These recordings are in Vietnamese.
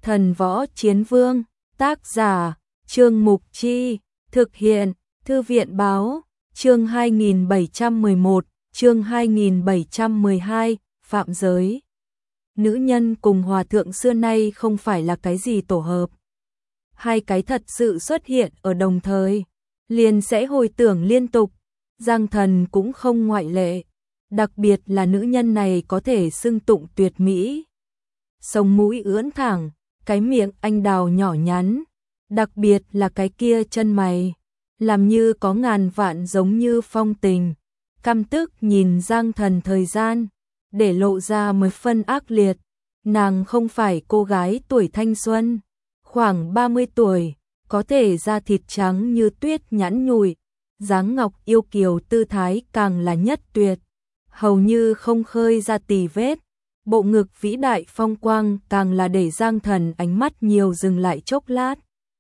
Thần Võ Chiến Vương, tác giả, Trương Mục Chi, thực hiện, Thư viện Báo, chương 2711, chương 2712, phạm giới. Nữ nhân cùng hòa thượng xưa nay không phải là cái gì tổ hợp. Hai cái thật sự xuất hiện ở đồng thời, liền sẽ hồi tưởng liên tục, Giang Thần cũng không ngoại lệ. Đặc biệt là nữ nhân này có thể xưng tụng tuyệt mỹ. Sống mũi ưỡn thẳng, cái miệng anh đào nhỏ nhắn, đặc biệt là cái kia chân mày, làm như có ngàn vạn giống như phong tình. Căm tức nhìn Giang Thần thời gian, để lộ ra mấy phân ác liệt. Nàng không phải cô gái tuổi thanh xuân, khoảng 30 tuổi, có thể da thịt trắng như tuyết nhẵn nhụi, dáng ngọc yêu kiều tư thái càng là nhất tuyệt, hầu như không khơi ra tì vết. Bộ ngực vĩ đại phong quang càng là để Giang Thần ánh mắt nhiều dừng lại chốc lát.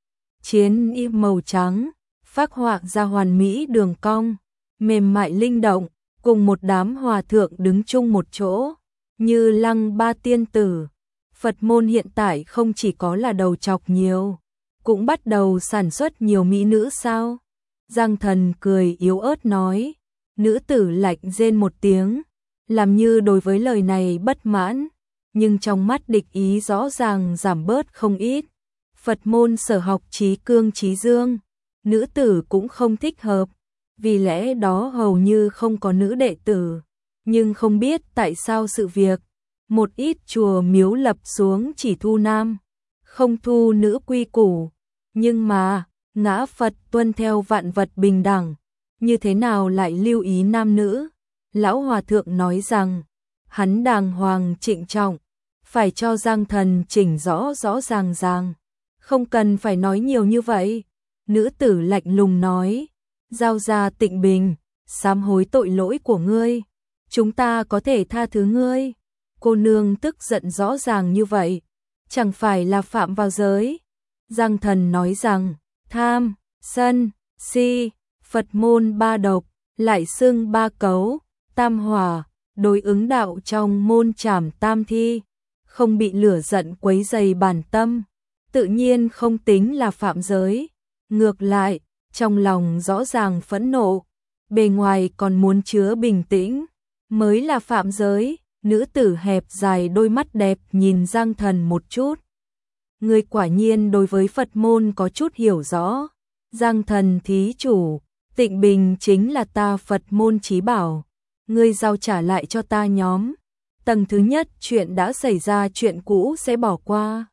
Chiến y màu trắng, phác họa ra hoàn mỹ đường cong, mềm mại linh động, cùng một đám hòa thượng đứng chung một chỗ, như Lăng Ba tiên tử. Phật môn hiện tại không chỉ có là đầu chọc nhiều, cũng bắt đầu sản xuất nhiều mỹ nữ sao? Giang Thần cười yếu ớt nói. Nữ tử lạnh rên một tiếng, làm như đối với lời này bất mãn, nhưng trong mắt địch ý rõ ràng giảm bớt không ít. Phật môn sở học trí cương trí dương, nữ tử cũng không thích hợp, vì lẽ đó hầu như không có nữ đệ tử. Nhưng không biết tại sao sự việc, một ít chùa miếu lập xuống chỉ thu nam, không thu nữ quy củ. Nhưng mà, ngã Phật tuân theo vạn vật bình đẳng, như thế nào lại lưu ý nam nữ? Lão Hòa Thượng nói rằng, hắn đàng hoàng trịnh trọng, phải cho Giang Thần chỉnh rõ rõ ràng, không cần phải nói nhiều như vậy. Nữ tử lạnh lùng nói, giao ra Tịnh Bình, sám hối tội lỗi của ngươi, chúng ta có thể tha thứ ngươi. Cô nương tức giận rõ ràng như vậy, chẳng phải là phạm vào giới. Giang Thần nói rằng, tham, sân, si, Phật môn ba độc, lại xưng ba cấu, tam hỏa, đối ứng đạo trong môn trảm tam thi, không bị lửa giận quấy dày bản tâm, tự nhiên không tính là phạm giới. Ngược lại, trong lòng rõ ràng phẫn nộ, bề ngoài còn muốn chứa bình tĩnh, mới là phạm giới. Nữ tử hẹp dài đôi mắt đẹp nhìn Giang Thần một chút. Ngươi quả nhiên đối với Phật môn có chút hiểu rõ. Giang Thần thí chủ, Tịnh Bình chính là ta Phật môn chí bảo, ngươi giao trả lại cho ta nhóm. Tầng thứ nhất chuyện đã xảy ra, chuyện cũ sẽ bỏ qua.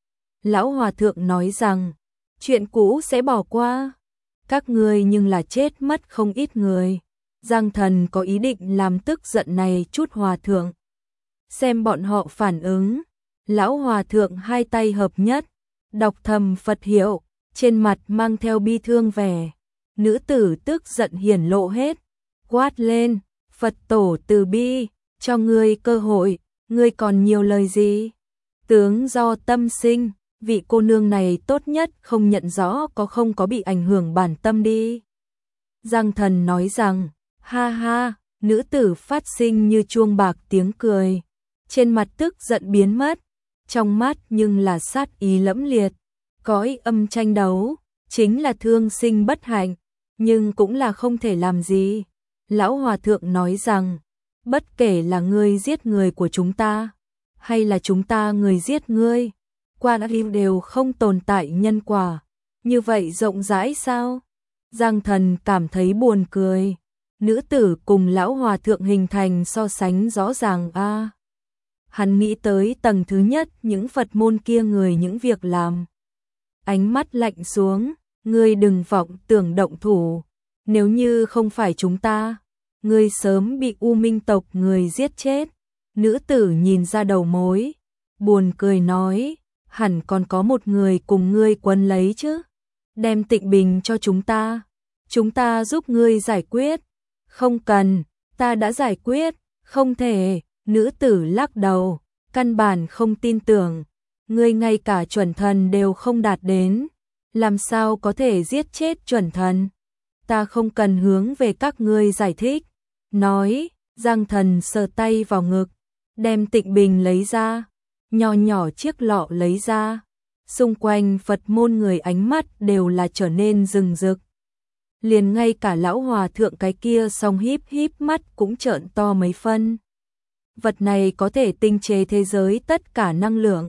Lão Hòa Thượng nói rằng, chuyện cũ sẽ bỏ qua, các ngươi nhưng là chết mất không ít người. Giang Thần có ý định làm tức giận này chút Hòa Thượng, xem bọn họ phản ứng. Lão Hòa Thượng hai tay hợp nhất, đọc thầm Phật hiệu, trên mặt mang theo bi thương vẻ. Nữ tử tức giận hiển lộ hết, quát lên, Phật tổ từ bi, cho ngươi cơ hội, ngươi còn nhiều lời gì? Tướng do tâm sinh, vị cô nương này tốt nhất không nhận rõ có không có bị ảnh hưởng bản tâm đi. Giang Thần nói rằng, ha ha. Nữ tử phát sinh như chuông bạc tiếng cười, trên mặt tức giận biến mất, trong mắt nhưng là sát ý lẫm liệt. Cõi âm tranh đấu, chính là thương sinh bất hạnh, nhưng cũng là không thể làm gì. Lão Hòa Thượng nói rằng, bất kể là ngươi giết người của chúng ta, hay là chúng ta người giết ngươi, qua đã đều không tồn tại nhân quả. Như vậy rộng rãi sao? Giang Thần cảm thấy buồn cười. Nữ tử cùng Lão Hòa Thượng hình thành so sánh rõ ràng a. Hắn nghĩ tới tầng thứ nhất những Phật môn kia người những việc làm. Ánh mắt lạnh xuống, ngươi đừng vọng tưởng động thủ, nếu như không phải chúng ta, ngươi sớm bị U Minh tộc người giết chết. Nữ tử nhìn ra đầu mối, buồn cười nói, hẳn còn có một người cùng ngươi quấn lấy chứ. Đem Tịnh Bình cho chúng ta giúp ngươi giải quyết. Không cần, ta đã giải quyết, không thể. Nữ tử lắc đầu, căn bản không tin tưởng, ngươi ngay cả chuẩn thần đều không đạt đến, làm sao có thể giết chết chuẩn thần? Ta không cần hướng về các ngươi giải thích. Nói, Giang Thần sờ tay vào ngực, đem Tịnh Bình lấy ra, nho nhỏ chiếc lọ lấy ra. Xung quanh Phật môn người ánh mắt đều là trở nên rừng rực. Liền ngay cả lão hòa thượng cái kia song híp híp mắt cũng trợn to mấy phân. Vật này có thể tinh chế thế giới tất cả năng lượng.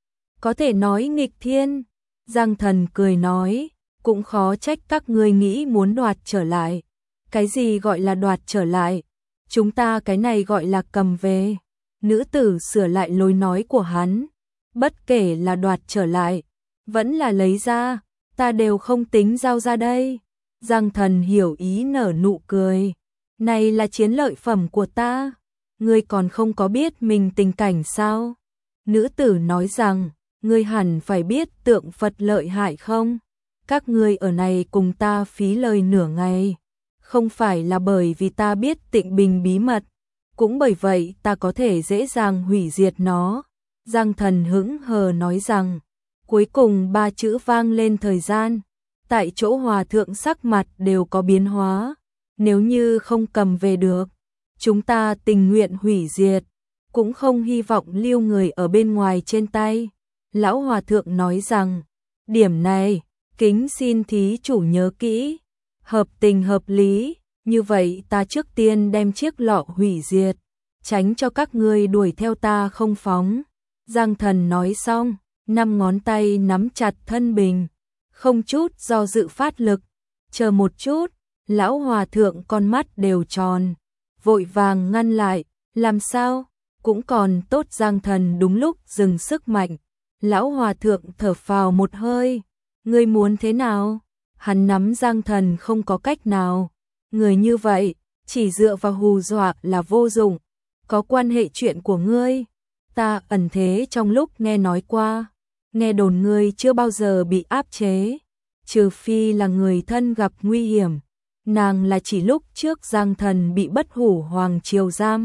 Có thể nói nghịch thiên. Giang Thần cười nói, cũng khó trách các ngươi nghĩ muốn đoạt trở lại. Cái gì gọi là đoạt trở lại? Chúng ta cái này gọi là cầm về. Nữ tử sửa lại lối nói của hắn. Bất kể là đoạt trở lại, vẫn là lấy ra, ta đều không tính giao ra đây. Giang Thần hiểu ý nở nụ cười. Này là chiến lợi phẩm của ta. Ngươi còn không có biết mình tình cảnh sao? Nữ tử nói rằng, ngươi hẳn phải biết tượng Phật lợi hại không? Các ngươi ở này cùng ta phí lời nửa ngày. Không phải là bởi vì ta biết Tịnh Bình bí mật. Cũng bởi vậy ta có thể dễ dàng hủy diệt nó. Giang Thần hững hờ nói rằng, cuối cùng ba chữ vang lên thời gian. Tại chỗ hòa thượng sắc mặt đều có biến hóa. Nếu như không cầm về được, chúng ta tình nguyện hủy diệt, cũng không hy vọng lưu người ở bên ngoài trên tay. Lão hòa thượng nói rằng, điểm này, kính xin thí chủ nhớ kỹ, hợp tình hợp lý, như vậy ta trước tiên đem chiếc lọ hủy diệt, tránh cho các ngươi đuổi theo ta không phóng. Giang Thần nói xong, 5 ngón tay nắm chặt thân bình, không chút do dự phát lực. Chờ một chút, lão hòa thượng con mắt đều tròn, vội vàng ngăn lại, làm sao? Cũng còn tốt Giang Thần đúng lúc dừng sức mạnh. Lão hòa thượng thở phào một hơi, ngươi muốn thế nào? Hắn nắm Giang Thần không có cách nào. Người như vậy, chỉ dựa vào hù dọa là vô dụng. Có quan hệ chuyện của ngươi, ta ẩn thế trong lúc nghe nói qua. Nghe đồn ngươi chưa bao giờ bị áp chế, trừ phi là người thân gặp nguy hiểm. Nàng là chỉ lúc trước Giang Thần bị Bất Hủ Hoàng Triều giam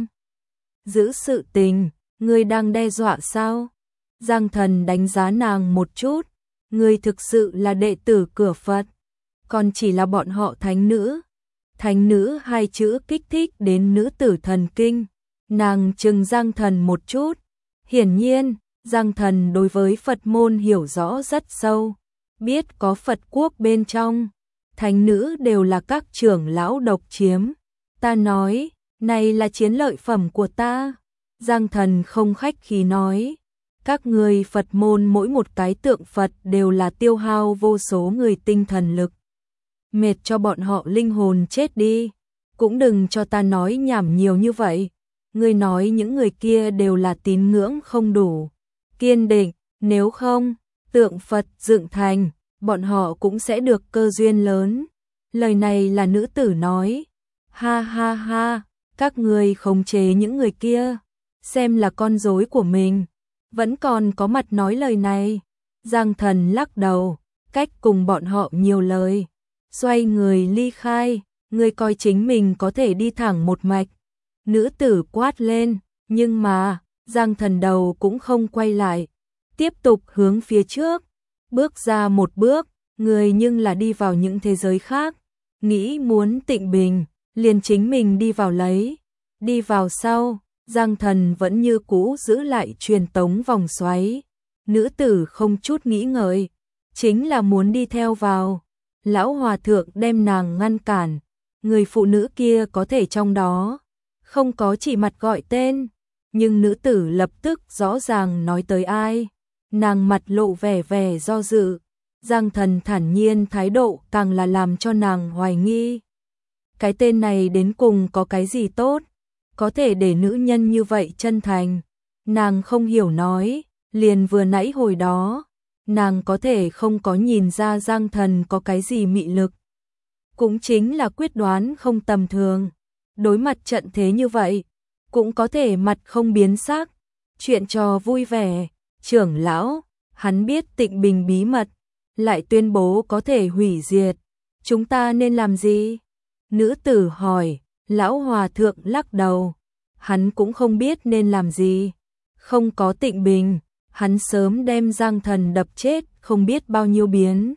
giữ sự tình, ngươi đang đe dọa sao? Giang Thần đánh giá nàng một chút, ngươi thực sự là đệ tử cửa Phật, còn chỉ là bọn họ thánh nữ. Thánh nữ hai chữ kích thích đến nữ tử thần kinh, nàng trừng Giang Thần một chút. Hiển nhiên, Giang Thần đối với Phật môn hiểu rõ rất sâu, biết có Phật quốc bên trong, thánh nữ đều là các trưởng lão độc chiếm. Ta nói, này là chiến lợi phẩm của ta. Giang Thần không khách khí nói, các người Phật môn mỗi một cái tượng Phật đều là tiêu hao vô số người tinh thần lực. Mệt cho bọn họ linh hồn chết đi, cũng đừng cho ta nói nhảm nhiều như vậy. Ngươi nói những người kia đều là tín ngưỡng không đủ kiên định, nếu không, tượng Phật dựng thành, bọn họ cũng sẽ được cơ duyên lớn. Lời này là nữ tử nói. Ha ha ha, các ngươi khống chế những người kia, xem là con rối của mình, vẫn còn có mặt nói lời này. Giang Thần lắc đầu, cách cùng bọn họ nhiều lời, xoay người ly khai. Ngươi coi chính mình có thể đi thẳng một mạch. Nữ tử quát lên, nhưng mà, Giang Thần đầu cũng không quay lại, tiếp tục hướng phía trước, bước ra một bước, người nhưng là đi vào những thế giới khác, nghĩ muốn tịnh bình, liền chính mình đi vào lấy. Đi vào sau, Giang Thần vẫn như cũ giữ lại truyền tống vòng xoáy. Nữ tử không chút nghĩ ngợi, chính là muốn đi theo vào. Lão hòa thượng đem nàng ngăn cản, người phụ nữ kia có thể trong đó không có chỉ mặt gọi tên, nhưng nữ tử lập tức rõ ràng nói tới ai. Nàng mặt lộ vẻ vẻ do dự. Giang Thần thản nhiên thái độ càng là làm cho nàng hoài nghi. Cái tên này đến cùng có cái gì tốt, có thể để nữ nhân như vậy chân thành. Nàng không hiểu nói, liền vừa nãy hồi đó, nàng có thể không có nhìn ra Giang Thần có cái gì mị lực. Cũng chính là quyết đoán không tầm thường. Đối mặt trận thế như vậy, cũng có thể mặt không biến sắc. Chuyện trò vui vẻ, trưởng lão, hắn biết Tịnh Bình bí mật, lại tuyên bố có thể hủy diệt. Chúng ta nên làm gì? Nữ tử hỏi. Lão hòa thượng lắc đầu, hắn cũng không biết nên làm gì. Không có Tịnh Bình, hắn sớm đem Giang Thần đập chết không biết bao nhiêu biến.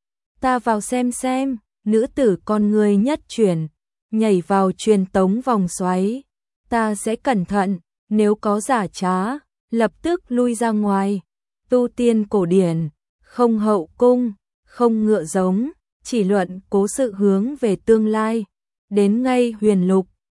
Ta vào xem, nữ tử con người nhất chuyển, nhảy vào truyền tống vòng xoáy. Ta sẽ cẩn thận, nếu có giả trá, lập tức lui ra ngoài. Tu tiên cổ điển, không hậu cung, không ngựa giống, chỉ luận cố sự hướng về tương lai. Đến ngay Huyền Lục,